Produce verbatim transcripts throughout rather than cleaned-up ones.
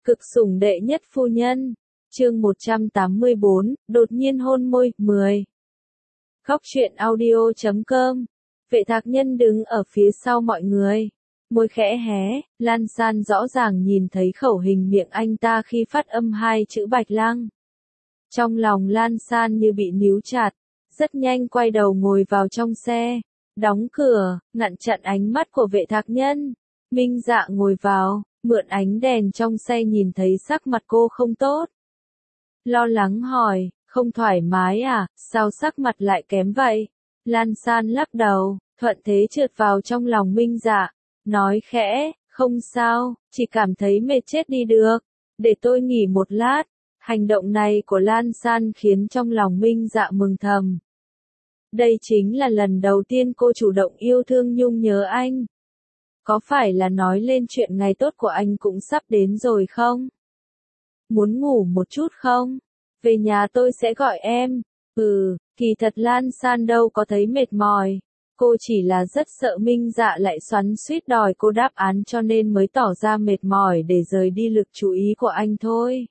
Cực sủng đệ nhất phu nhân. Chương một trăm tám mươi bốn, đột nhiên hôn môi, mười. Khóc chuyện audio chấm com. Vệ Thạc Nhân đứng ở phía sau mọi người. Môi khẽ hé, Lan San rõ ràng nhìn thấy khẩu hình miệng anh ta khi phát âm hai chữ Bạch Lăng. Trong lòng Lan San như bị níu chặt, rất nhanh quay đầu ngồi vào trong xe, đóng cửa, ngăn chặn ánh mắt của Vệ Thạc Nhân. Minh Dạ ngồi vào, mượn ánh đèn trong xe nhìn thấy sắc mặt cô không tốt. Lo lắng hỏi, không thoải mái à, sao sắc mặt lại kém vậy? Lan San lắc đầu, thuận thế trượt vào trong lòng Minh Dạ, nói khẽ, không sao, chỉ cảm thấy mệt chết đi được, để tôi nghỉ một lát. Hành động này của Lan San khiến trong lòng Minh Dạ mừng thầm. Đây chính là lần đầu tiên cô chủ động yêu thương nhung nhớ anh. Có phải là nói lên chuyện ngày tốt của anh cũng sắp đến rồi không? Muốn ngủ một chút không? Về nhà tôi sẽ gọi em. Ừ, kỳ thật Lan San đâu có thấy mệt mỏi. Cô chỉ là rất sợ Minh Dạ lại xoắn xuýt đòi cô đáp án cho nên mới tỏ ra mệt mỏi để rời đi lực chú ý của anh thôi.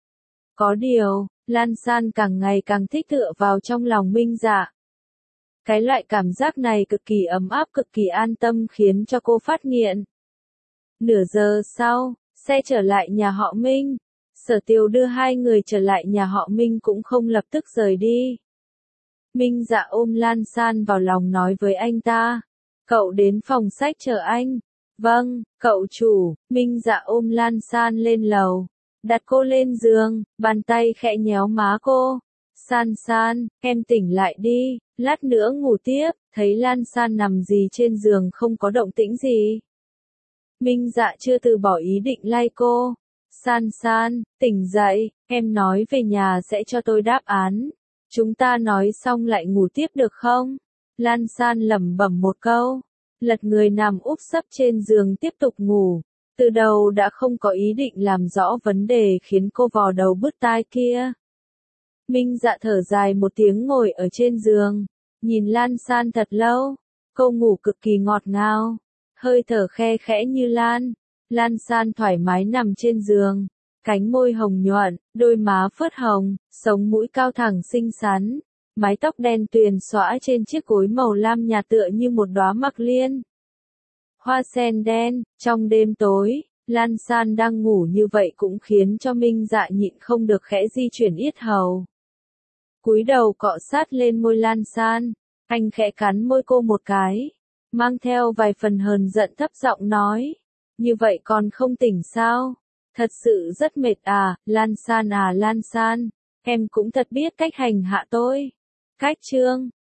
Có điều, Lan San càng ngày càng thích tựa vào trong lòng Minh Dạ. Cái loại cảm giác này cực kỳ ấm áp, cực kỳ an tâm khiến cho cô phát nghiện. Nửa giờ sau, xe trở lại nhà họ Minh. Sở Tiều đưa hai người trở lại nhà họ Minh cũng không lập tức rời đi. Minh Dạ ôm Lan San vào lòng nói với anh ta. Cậu đến phòng sách chờ anh. Vâng, cậu chủ. Minh Dạ ôm Lan San lên lầu. Đặt cô lên giường, bàn tay khẽ nhéo má cô. San San, em tỉnh lại đi, lát nữa ngủ tiếp. Thấy Lan San nằm gì trên giường không có động tĩnh gì. Minh Dạ chưa từ bỏ ý định lay cô. San San, tỉnh dậy, em nói về nhà sẽ cho tôi đáp án. Chúng ta nói xong lại ngủ tiếp được không? Lan San lẩm bẩm một câu, lật người nằm úp sấp trên giường tiếp tục ngủ. Từ đầu đã không có ý định làm rõ vấn đề khiến cô vò đầu bứt tai kia. Minh Dạ thở dài một tiếng ngồi ở trên giường, nhìn Lan San thật lâu. Cô ngủ cực kỳ ngọt ngào, hơi thở khe khẽ như lan. Lan San thoải mái nằm trên giường, cánh môi hồng nhuận, đôi má phớt hồng, sống mũi cao thẳng xinh xắn, mái tóc đen tuyền xõa trên chiếc gối màu lam nhạt tựa như một đóa mắc liên. Hoa sen đen, trong đêm tối, Lan San đang ngủ như vậy cũng khiến cho Minh Dạ nhịn không được khẽ di chuyển yết hầu. Cúi đầu cọ sát lên môi Lan San, anh khẽ cắn môi cô một cái, mang theo vài phần hờn giận thấp giọng nói. Như vậy còn không tỉnh sao? Thật sự rất mệt à, Lan San à Lan San, em cũng thật biết cách hành hạ tôi. Cách chương,